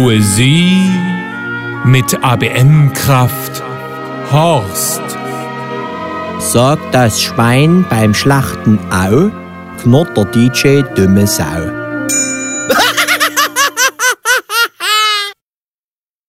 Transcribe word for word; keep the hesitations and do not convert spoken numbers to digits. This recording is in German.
Poesie mit A B M-Kraft Horst. Sagt das Schwein beim Schlachten au, knurrt der D J dumme Sau.